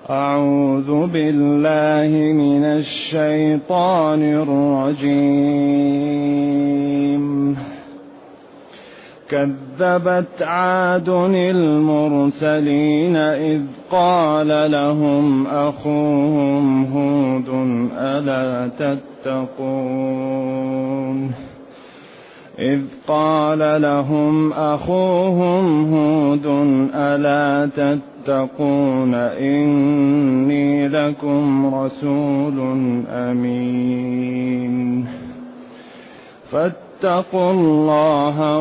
أعوذ بالله من الشيطان الرجيم. كذبت عاد المرسلين إذ قال لهم أخوهم هود ألا تتقون إذ قال لهم أخوهم هود ألا تتقون إني لكم رسول أمين فاتقوا الله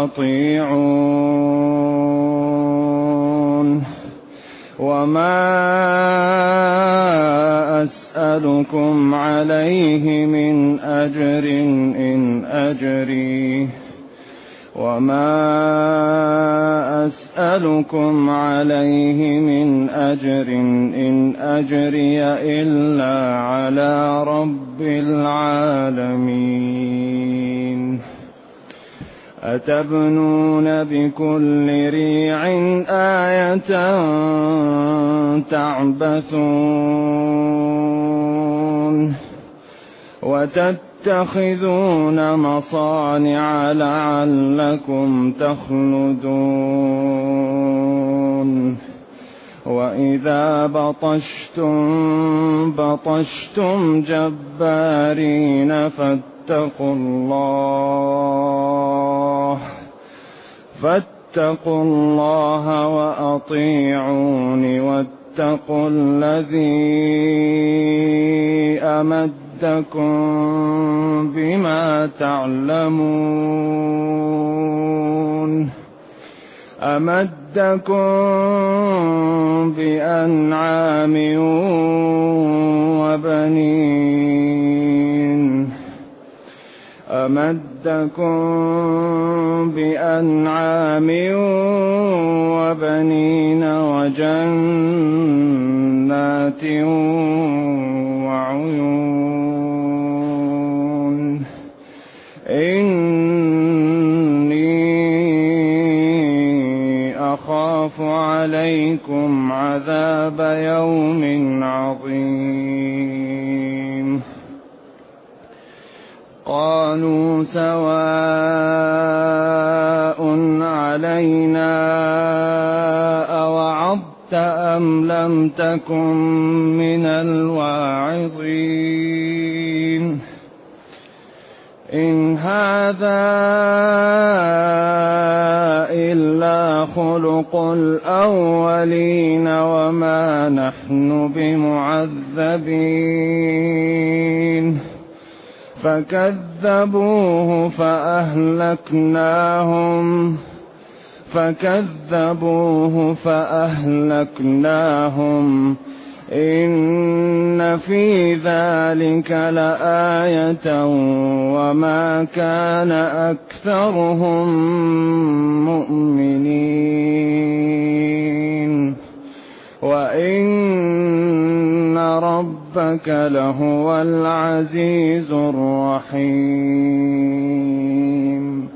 وأطيعون وما أسألكم عليه من أجر إن أجري إلا على رب العالمين أتبنون بكل ريع آية تعبثون وتتخذون مصانع لعلكم تخلدون وإذا بطشتم جبارين فاتقوا الله وأطيعون واتقوا الذي أمدكم بما تعلمون بأنعام وبنين وجنات وعيون إني أخاف عليكم عذاب يوم عظيم قالوا سواء علينا أوعظت أم لم تكن من الواعظين إن هذا إلا خلق الأولين وما نحن بمعذبين فكذبوه فأهلكناهم إن في ذلك لآية وما كان أكثرهم مؤمنين وإن ربك لهو العزيز الرحيم.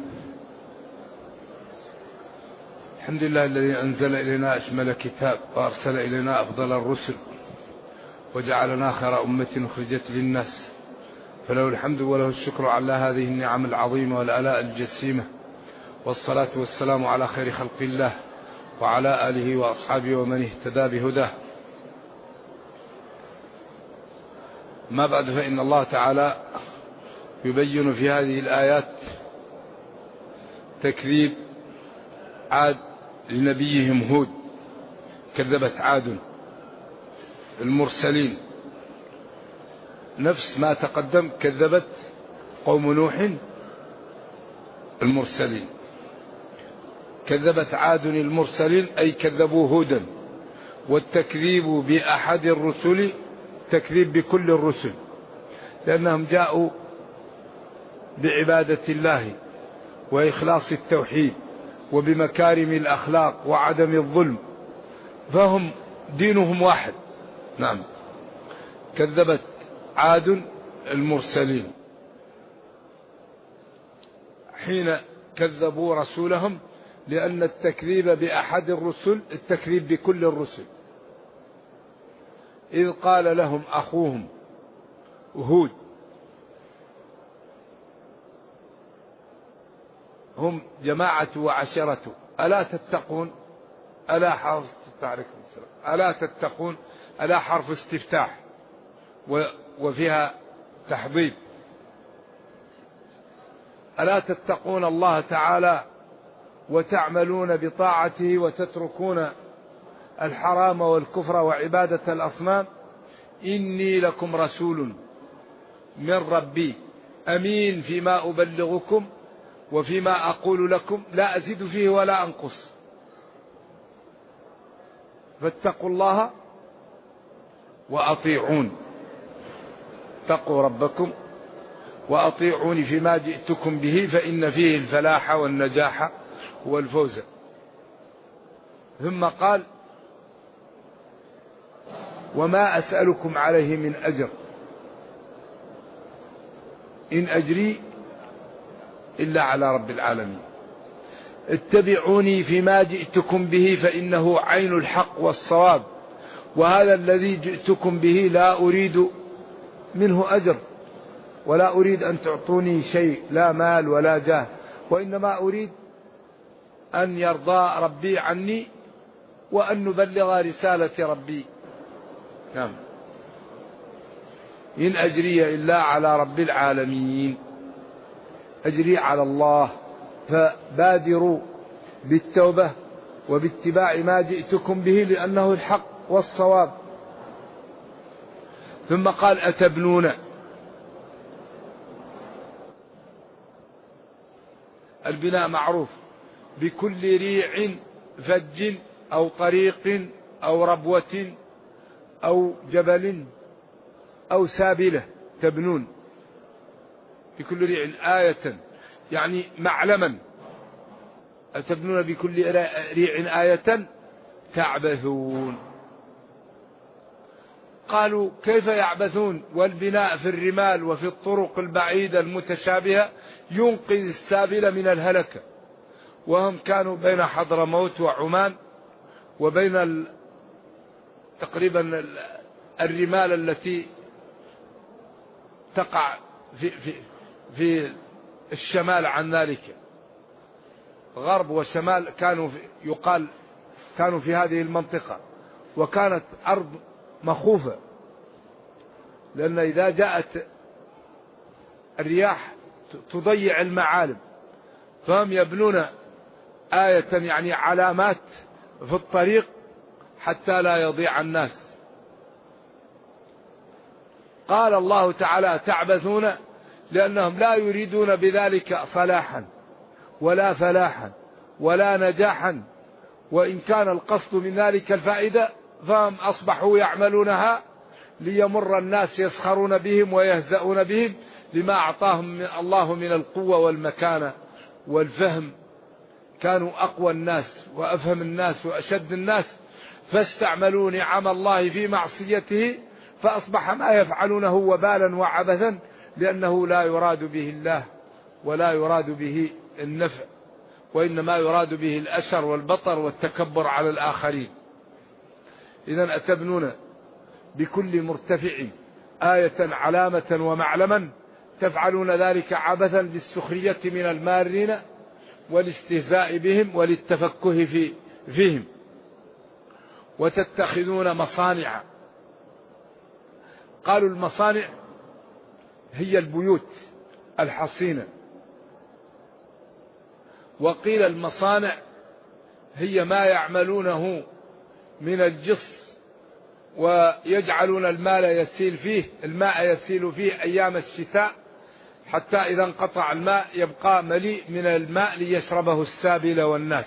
الحمد لله الذي أنزل إلينا أشمل كتاب وأرسل إلينا أفضل الرسل وجعلنا خير أمة أخرجت للناس، فله الحمد وله الشكر على هذه النعم العظيمة والآلاء الجسيمة، والصلاة والسلام على خير خلق الله وعلى آله وأصحابه ومن اهتدى بهداه. ما بعد، فإن الله تعالى يبين في هذه الآيات تكذيب عاد لنبيهم هود. كذبت عاد المرسلين، نفس ما تقدم كذبت قوم نوح المرسلين. كذبت عاد المرسلين أي كذبوا هودا، والتكذيب بأحد الرسل تكذيب بكل الرسل، لأنهم جاءوا بعبادة الله وإخلاص التوحيد وبمكارم الأخلاق وعدم الظلم، فهم دينهم واحد. نعم، كذبت عاد المرسلين حين كذبوا رسولهم، لأن التكذيب بأحد الرسل التكذيب بكل الرسل. إذ قال لهم أخوهم هود، هم جماعة وعشرة، ألا تتقون؟ ألا حرف ألا تتقون، ألا حرف استفتاح وفيها تحضيض. ألا تتقون الله تعالى وتعملون بطاعته وتتركون الحرام والكفر وعبادة الأصنام؟ إني لكم رسول من ربي أمين فيما أبلغكم وفيما أقول لكم لا أزيد فيه ولا أنقص، فاتقوا الله وأطيعون، اتقوا ربكم وأطيعوني فيما جئتكم به فإن فيه الفلاح والنجاح والفوز. ثم قال وما أسألكم عليه من أجر إن أجري إلا على رب العالمين، اتبعوني فيما جئتكم به فإنه عين الحق والصواب، وهذا الذي جئتكم به لا أريد منه أجر ولا أريد أن تعطوني شيء، لا مال ولا جاه، وإنما أريد أن يرضى ربي عني وأن نبلغ رسالة ربي. نعم. إن أجري إلا على رب العالمين، أجري على الله، فبادروا بالتوبة وباتباع ما جئتكم به لأنه الحق والصواب. ثم قال أتبنون، البناء معروف بكل ريع فج أو طريق أو ربوة أو جبل أو سابلة، تبنون بكل ريع آية يعني معلما، أتبنون بكل ريع آية تعبثون. قالوا كيف يعبثون والبناء في الرمال وفي الطرق البعيدة المتشابهة ينقذ السابل من الهلكة، وهم كانوا بين حضرموت وعمان وبين تقريبا الرمال التي تقع في الشمال عن ذلك، غرب وشمال كانوا في هذه المنطقة، وكانت أرض مخوفة، لأن إذا جاءت الرياح تضيع المعالم، فهم يبنون آية يعني علامات في الطريق حتى لا يضيع الناس. قال الله تعالى تعبثون لأنهم لا يريدون بذلك صلاحا ولا فلاحا ولا نجاحا، وإن كان القصد من ذلك الفائدة فهم أصبحوا يعملونها ليمر الناس يسخرون بهم ويهزؤون بهم لما أعطاهم من الله من القوة والمكانة والفهم، كانوا أقوى الناس وأفهم الناس وأشد الناس، فاستعملوا نعم الله في معصيته فأصبح ما يفعلونه وبالا وعبثا، لأنه لا يراد به الله ولا يراد به النفع، وإنما يراد به الأشر والبطر والتكبر على الآخرين. إذن أتبنون بكل مرتفع آية علامة ومعلما تفعلون ذلك عبثا بالسخرية من المارين والاستهزاء بهم وللتفكه فيهم، وتتخذون مصانع. قالوا المصانع هي البيوت الحصينة، وقيل المصانع هي ما يعملونه من الجص ويجعلون الماء يسيل فيه أيام الشتاء، حتى إذا انقطع الماء يبقى مليء من الماء ليشربه السابل والناس.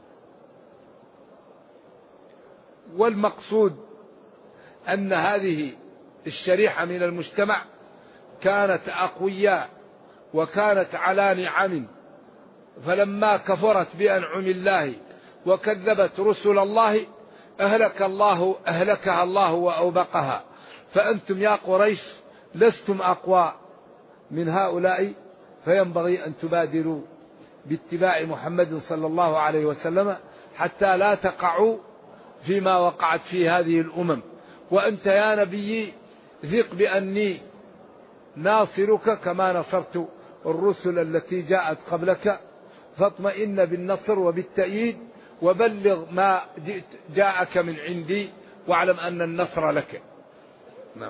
والمقصود أن هذه الشريحة من المجتمع كانت أقوياء وكانت على نعم، فلما كفرت بأنعم الله وكذبت رسل الله أهلكها الله وأوبقها. فأنتم يا قريش لستم أقوى من هؤلاء، فينبغي أن تبادروا باتباع محمد صلى الله عليه وسلم حتى لا تقعوا فيما وقعت فيه هذه الأمم، وأنت يا نبي ثق بأني ناصرك كما نصرت الرسل التي جاءت قبلك، فاطمئن بالنصر وبالتأييد، وبلغ ما جاءك من عندي، واعلم أن النصر لك. نعم.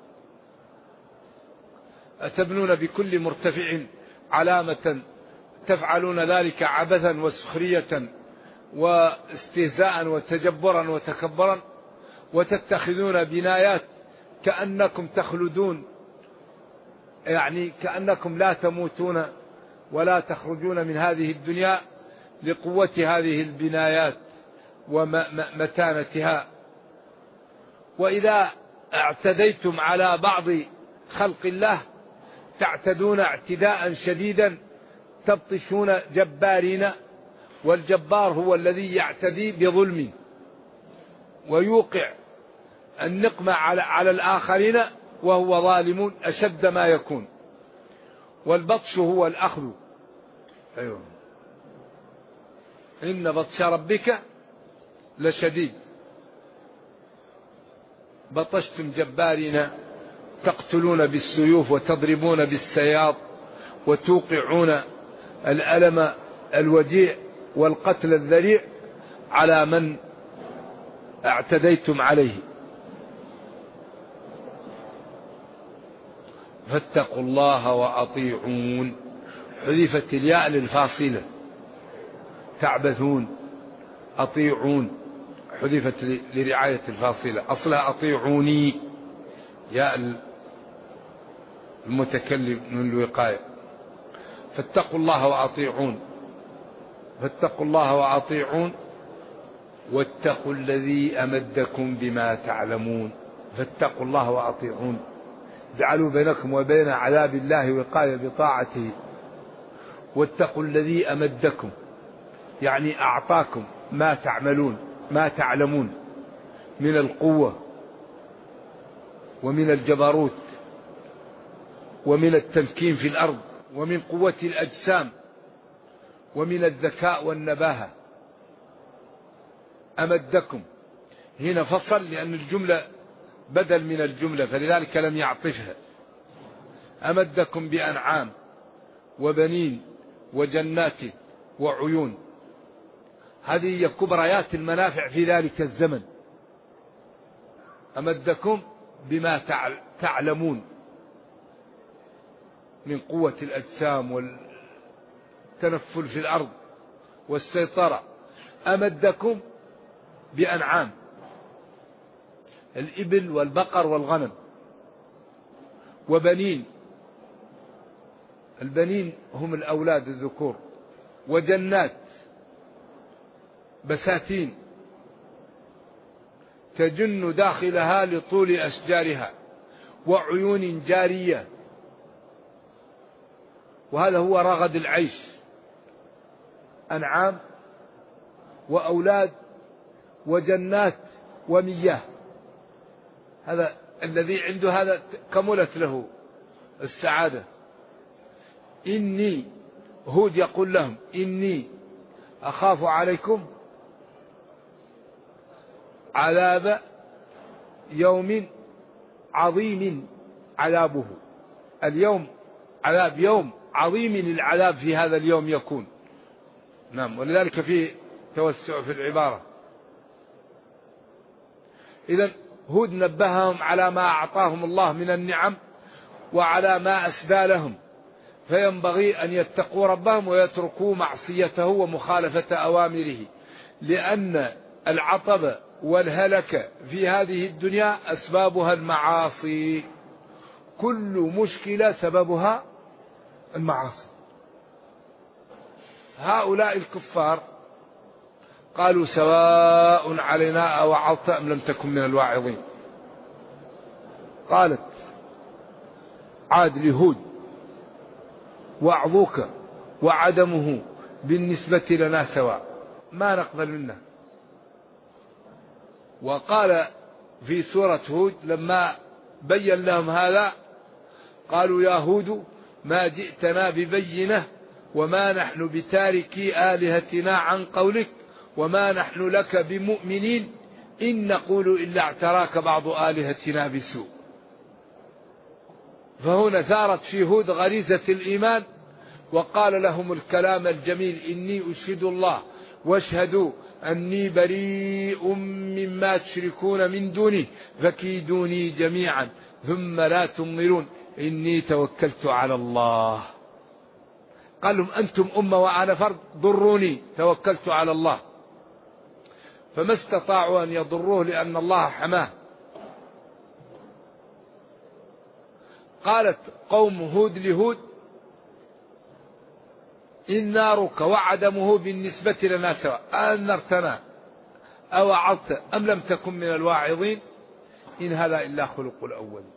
أتبنون بكل مرتفع علامة تفعلون ذلك عبثا وسخرية واستهزاء وتجبرا وتكبرا، وتتخذون بنايات كأنكم تخلدون، يعني كأنكم لا تموتون ولا تخرجون من هذه الدنيا لقوة هذه البنايات ومتانتها. وإذا اعتديتم على بعض خلق الله تعتدون اعتداء شديدا، تبطشون جبارين، والجبار هو الذي يعتدي بظلم ويوقع النقمة على الآخرين وهو ظالم أشد ما يكون، والبطش هو الأخذ. أيوة. إن بطش ربك لشديد. بطشتم جبارين تقتلون بالسيوف وتضربون بالسياط وتوقعون الألم الوديع والقتل الذريع على من اعتديتم عليه. فاتقوا الله وأطيعون، حذفت الياء للفاصلة، تعبثون، أطيعون حذفت لرعاية الفاصلة، أصلها أطيعوني، ياء المتكلم من الوقاية. فاتقوا الله وأطيعون، فاتقوا الله وأطيعون، واتقوا الذي أمدكم بما تعلمون. فاتقوا الله وأطيعون، جعلوا بينكم وبين عذاب الله وقاية بطاعته. واتقوا الذي أمدكم، يعني أعطاكم ما تعملون ما تعلمون من القوة ومن الجبروت ومن التمكين في الأرض ومن قوة الأجسام ومن الذكاء والنباهة. أمدكم هنا فصل لأن الجملة بدل من الجملة فلذلك لم يعطفها. أمدكم بأنعام وبنين وجنات وعيون، هذه هي كبريات المنافع في ذلك الزمن. أمدكم بما تعلمون من قوة الأجسام والتنفل في الأرض والسيطرة. أمدكم بأنعام، الإبل والبقر والغنم، وبنين، البنين هم الأولاد الذكور، وجنات بساتين تجن داخلها لطول أشجارها، وعيون جارية، وهذا هو رغد العيش، أنعام وأولاد وجنات ومياه. هذا الذي عنده هذا كملت له السعادة. إني هود يقول لهم إني أخاف عليكم عذاب يوم عظيم عذابه. اليوم عذاب يوم عظيم، العذاب في هذا اليوم يكون. نعم، ولذلك فيه توسع في العبارة. إذن هود نبههم على ما أعطاهم الله من النعم وعلى ما أسدى لهم، فينبغي أن يتقوا ربهم ويتركوا معصيته ومخالفة أوامره، لأن العطب والهلك في هذه الدنيا أسبابها المعاصي. كل مشكلة سببها المعاصي. هؤلاء الكفار قالوا سواء علينا أوعظت أم لم تكن من الواعظين. قالت عاد لهود وعظوك وعدمه بالنسبة لنا سواء، ما نقبل منه. وقال في سورة هود لما بين لهم هذا قالوا يا هود ما جئتنا ببينة وما نحن بتاركي آلهتنا عن قولك وما نحن لك بمؤمنين إن نقول إلا اعتراك بعض آلهتنا بسوء. فهنا ثارت في هود غريزة الإيمان، وقال لهم الكلام الجميل: إني أشهد الله واشهدوا أني بريء مما تشركون من دونه فكيدوني جميعا ثم لا تنظرون إني توكلت على الله. قال لهم: أنتم أمة وأنا فرد، ضروني، توكلت على الله. فما استطاعوا أن يضروه لأن الله حماه. قالت قوم هود لهود: إن نارك وعدمه بالنسبة لنا سواء، أنذرتنا أو وعظت أم لم تكن من الواعظين إن هذا إلا خلق الأولين،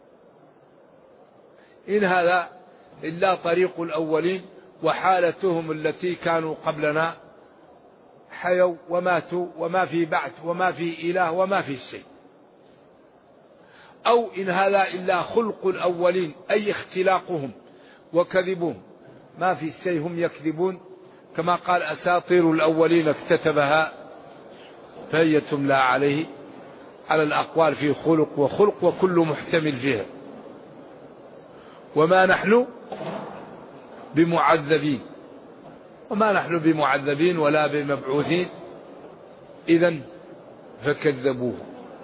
إن هذا إلا طريق الأولين وحالتهم التي كانوا قبلنا، حيوا وماتوا وما في بعث وما في إله وما في شيء. أو إن هذا إلا خلق الأولين، أي اختلاقهم وكذبهم، ما في شيء هم يكذبون، كما قال: أساطير الأولين اكتتبها فهي تملى عليه، على الأقوال في خلق وخلق وكل محتمل فيها. وما نحن بمعذبين، وما نحن بمعذبين ولا بمبعوثين. إذن فكذبوه،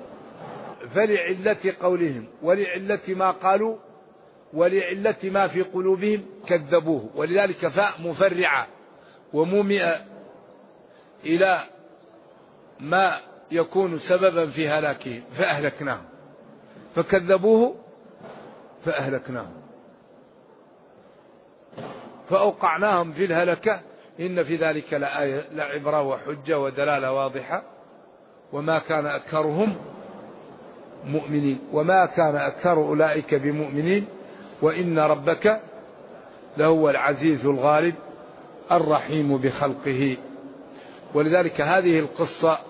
فلعلة قولهم ولعلة ما قالوا ولعلة ما في قلوبهم كذبوه. ولذلك فاء مفرعة ومومئة إلى ما يكون سببا في هلاكهم، فأهلكناهم، فكذبوه فأهلكناهم، فأوقعناهم في الهلكة. إن في ذلك لآية لعبرة وحجة ودلالة واضحة. وما كان أكثرهم مؤمنين، وما كان أكثر أولئك بمؤمنين، وإن ربك لهو العزيز الغالب الرحيم بخلقه. ولذلك هذه القصة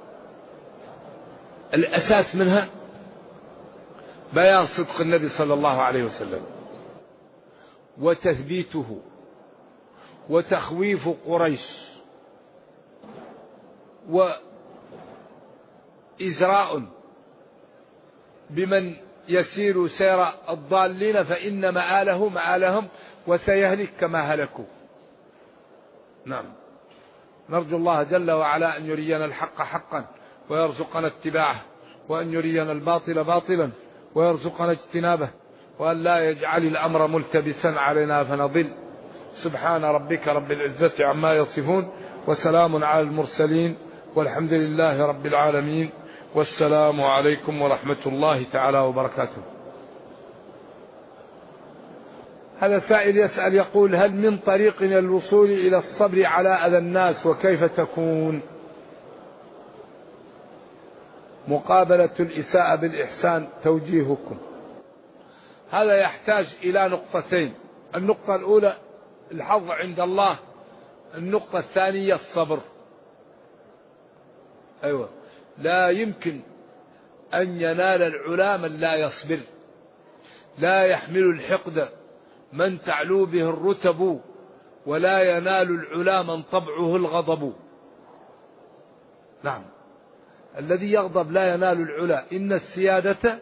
الأساس منها بيان صدق النبي صلى الله عليه وسلم، وتثبيته، وتخويف قريش، وإزراء بمن يسير سير الضالين، فإن مآلهم وسيهلك كما هلكوا. نعم، نرجو الله جل وعلا أن يرينا الحق حقا ويرزقنا اتباعه، وأن يرينا الباطل باطلا ويرزقنا اجتنابه، وأن لا يجعل الأمر ملتبسا علينا فنضل. سبحان ربك رب العزة عما يصفون، وسلام على المرسلين، والحمد لله رب العالمين، والسلام عليكم ورحمة الله تعالى وبركاته. هذا سائل يسأل يقول: هل من طريق الوصول إلى الصبر على أذى الناس، وكيف تكون مقابلة الإساءة بالإحسان؟ توجيهكم. هذا يحتاج إلى نقطتين: النقطة الأولى الحظ عند الله، النقطة الثانية الصبر. أيوة، لا يمكن أن ينال العلا من لا يصبر، لا يحمل الحقد من تعلو به الرتب، ولا ينال العلا من طبعه الغضب. نعم، الذي يغضب لا ينال العلا. إن السيادة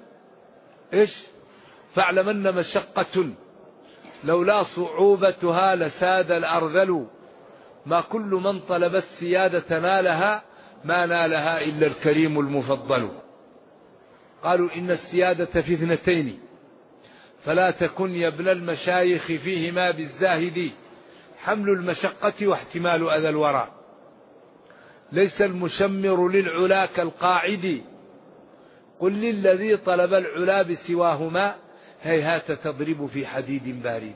فاعلم أن مشقة لولا صعوبتها لساد الأرذل، ما كل من طلب السيادة نالها، ما نالها إلا الكريم المفضل. قالوا: إن السيادة في اثنتين، فلا تكن يا ابن المشايخ فيهما بالزاهد، حمل المشقة واحتمال أذى الورى. ليس المشمر للعلا كالقاعد، قل للذي طلب العلا بسواهما، هيهات تضرب في حديد بارد.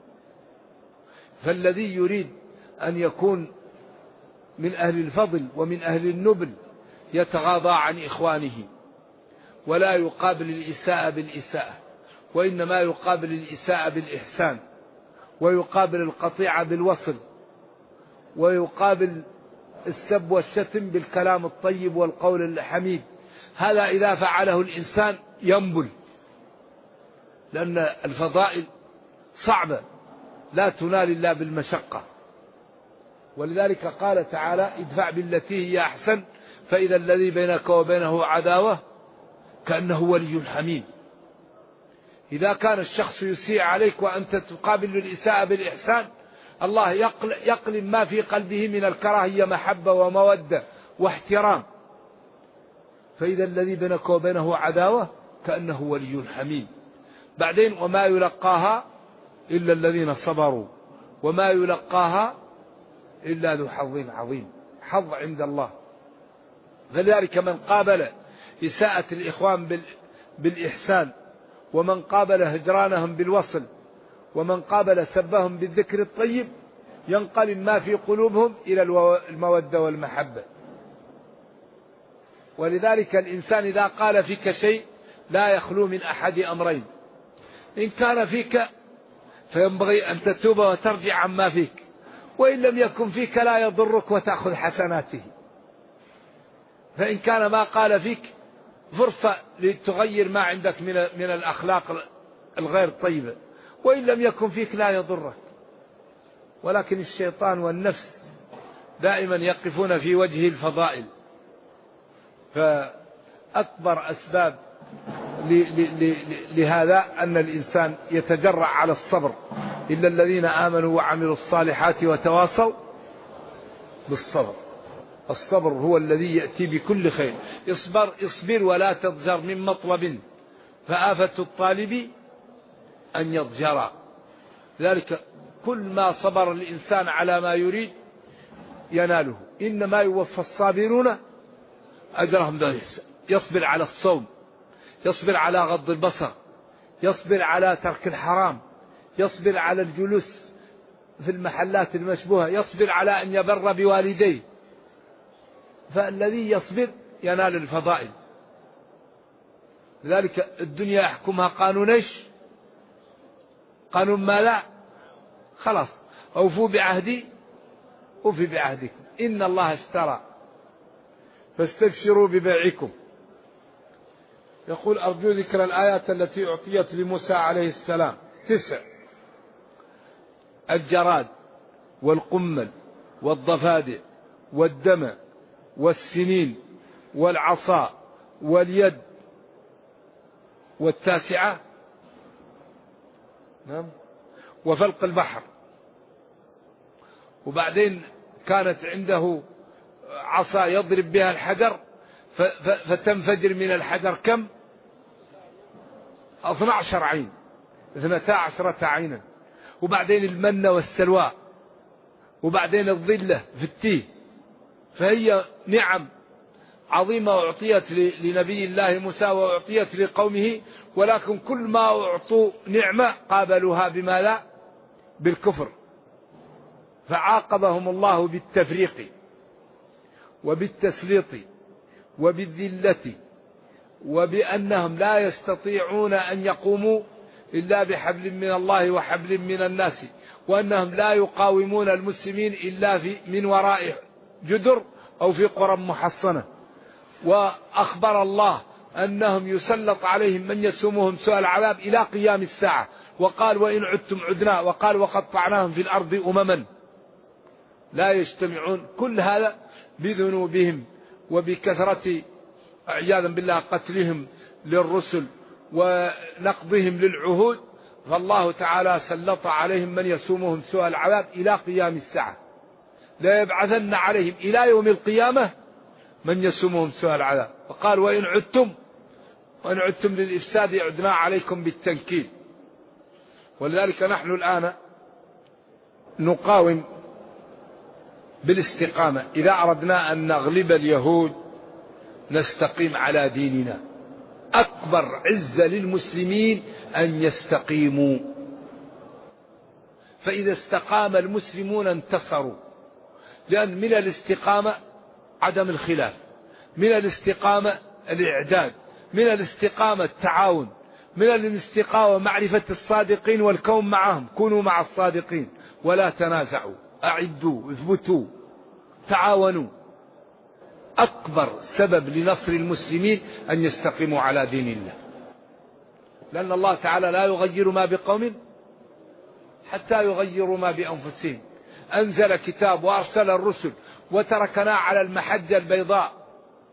فالذي يريد أن يكون من أهل الفضل ومن أهل النبل يتغاضى عن إخوانه، ولا يقابل الإساءة بالإساءة، وإنما يقابل الإساءة بالإحسان، ويقابل القطيعة بالوصل، ويقابل السب والشتم بالكلام الطيب والقول الحميد. هذا إذا فعله الإنسان ينبل، لأن الفضائل صعبة لا تنال إلا بالمشقة. ولذلك قال تعالى: ادفع بالتي هي أحسن فإذا الذي بينك وبينه عداوة كأنه ولي حميم. إذا كان الشخص يسيء عليك وأنت تقابل الإساءة بالإحسان، الله يقلم ما في قلبه من الكراهية محبة ومودة واحترام. فإذا الذي بينك وبينه عداوة كأنه ولي حميم. بعدين وما يلقاها إلا الذين صبروا وما يلقاها إلا ذو حظ عظيم. حظ عند الله. فلذلك من قابل إساءة الإخوان بالإحسان، ومن قابل هجرانهم بالوصل، ومن قابل سبهم بالذكر الطيب، ينقلب ما في قلوبهم إلى المودة والمحبة. ولذلك الإنسان إذا قال فيك شيء لا يخلو من أحد أمرين: إن كان فيك فينبغي أن تتوب وترجع عما فيك، وإن لم يكن فيك لا يضرك وتأخذ حسناته. فإن كان ما قال فيك فرصة لتغير ما عندك من الأخلاق الغير طيبة، وإن لم يكن فيك لا يضرك. ولكن الشيطان والنفس دائما يقفون في وجه الفضائل. فأكبر أسباب لهذا أن الإنسان يتجرع على الصبر: إلا الذين آمنوا وعملوا الصالحات وتواصوا بالصبر. الصبر هو الذي يأتي بكل خير. اصبر ولا تضجر من مطلب، فآفة الطالب أن يضجر. ذلك كل ما صبر الإنسان على ما يريد يناله. إنما يوفى الصابرون أجرهم بغير حساب. يصبر على الصوم، يصبر على غض البصر، يصبر على ترك الحرام، يصبر على الجلوس في المحلات المشبوهة، يصبر على أن يبر بوالديه. فالذي يصبر ينال الفضائل. لذلك الدنيا يحكمها قانون ايش؟ قانون ما لا. خلاص، أوفوا بعهدي أوفي بعهدكم، إن الله اشترى فاستبشروا ببيعكم. يقول: أرجو ذكر الآيات التي أعطيت لموسى عليه السلام 9: الجراد والقمل والضفادع والدم والسنين والعصا واليد. والتاسعة وفلق البحر. وبعدين كانت عنده عصا يضرب بها الحجر فتنفجر من الحجر كم؟ 12 عين، 12 عينا. وبعدين المن والسلوى، وبعدين الظلة في التيه. فهي نعم عظيمة أعطيت لنبي الله موسى وأعطيت لقومه، ولكن كل ما أعطوا نعمة قابلوها بما لا؟ بالكفر. فعاقبهم الله بالتفريق وبالتسليط وبالذلة، وبأنهم لا يستطيعون أن يقوموا إلا بحبل من الله وحبل من الناس، وأنهم لا يقاومون المسلمين إلا من وراء جدر أو في قرى محصنة. وأخبر الله أنهم يسلط عليهم من يسومهم سوء العذاب إلى قيام الساعة. وقال: وإن عدتم عدنا. وقال: وقطعناهم في الأرض أمما لا يجتمعون. كل هذا بذنوبهم وبكثرة عياذا بالله قتلهم للرسل ونقضهم للعهود. فالله تعالى سلط عليهم من يسومهم سوء العذاب إلى قيام الساعة. لا يبعثن عليهم إلى يوم القيامة من يسومهم سوء العذاب. وقال: وإن عدتم للإفساد عدنا عليكم بالتنكيل. ولذلك نحن الآن نقاوم بالاستقامة. إذا أردنا أن نغلب اليهود نستقيم على ديننا. أكبر عزة للمسلمين أن يستقيموا. فإذا استقام المسلمون انتصروا. لأن من الاستقامة عدم الخلاف، من الاستقامة الإعداد، من الاستقامة التعاون، من الاستقامة معرفة الصادقين والكون معهم. كونوا مع الصادقين ولا تنازعوا، أعدوا، اثبتوا، تعاونوا. أكبر سبب لنصر المسلمين أن يستقيموا على دين الله. لأن الله تعالى لا يغير ما بقوم حتى يغيروا ما بأنفسهم. أنزل كتاب وأرسل الرسل وتركنا على المحجة البيضاء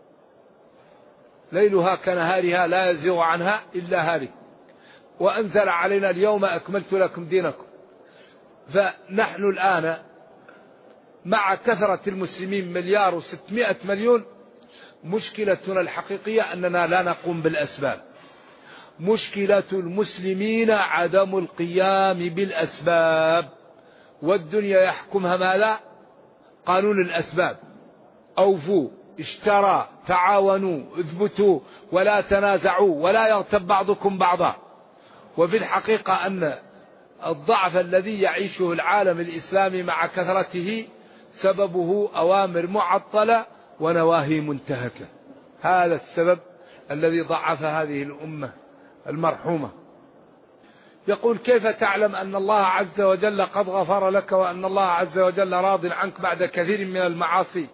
ليلها كنهارها لا يزيغ عنها إلا هالك، وأنزل علينا اليوم أكملت لكم دينكم. فنحن الآن مع كثرة المسلمين 1,600,000,000، مشكلتنا الحقيقية أننا لا نقوم بالأسباب. مشكلة المسلمين عدم القيام بالأسباب، والدنيا يحكمها ماذا؟ قانون الأسباب. أوفوا، اشترى، تعاونوا، اثبتوا، ولا تنازعوا، ولا يغتب بعضكم بعضا. وفي الحقيقة أن الضعف الذي يعيشه العالم الإسلامي مع كثرته سببه أوامر معطلة ونواهي منتهكة. هذا السبب الذي ضعف هذه الأمة المرحومة. يقول: كيف تعلم أن الله عز وجل قد غفر لك وأن الله عز وجل راض عنك بعد كثير من المعاصي؟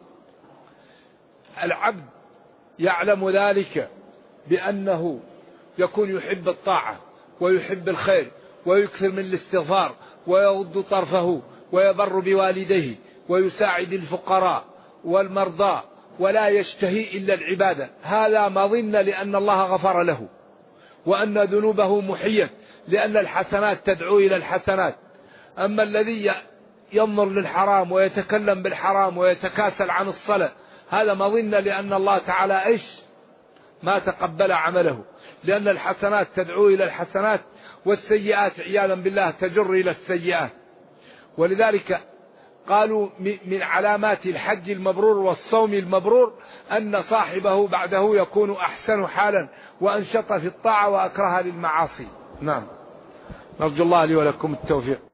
العبد يعلم ذلك بأنه يكون يحب الطاعة ويحب الخير ويكثر من الاستغفار ويغض طرفه ويبر بوالديه ويساعد الفقراء والمرضى ولا يشتهي إلا العبادة. هذا مظن لأن الله غفر له، وأن ذنوبه محيت لأن الحسنات تدعو إلى الحسنات. أما الذي ينظر للحرام ويتكلم بالحرام ويتكاسل عن الصلاة، هذا مظن لأن الله تعالى ما تقبل عمله، لأن الحسنات تدعو إلى الحسنات والسيئات عياذا بالله تجر إلى السيئات. ولذلك قالوا من علامات الحج المبرور والصوم المبرور أن صاحبه بعده يكون أحسن حالا وأنشط في الطاعة وأكره للمعاصي. نعم، نرجو الله لي ولكم التوفيق.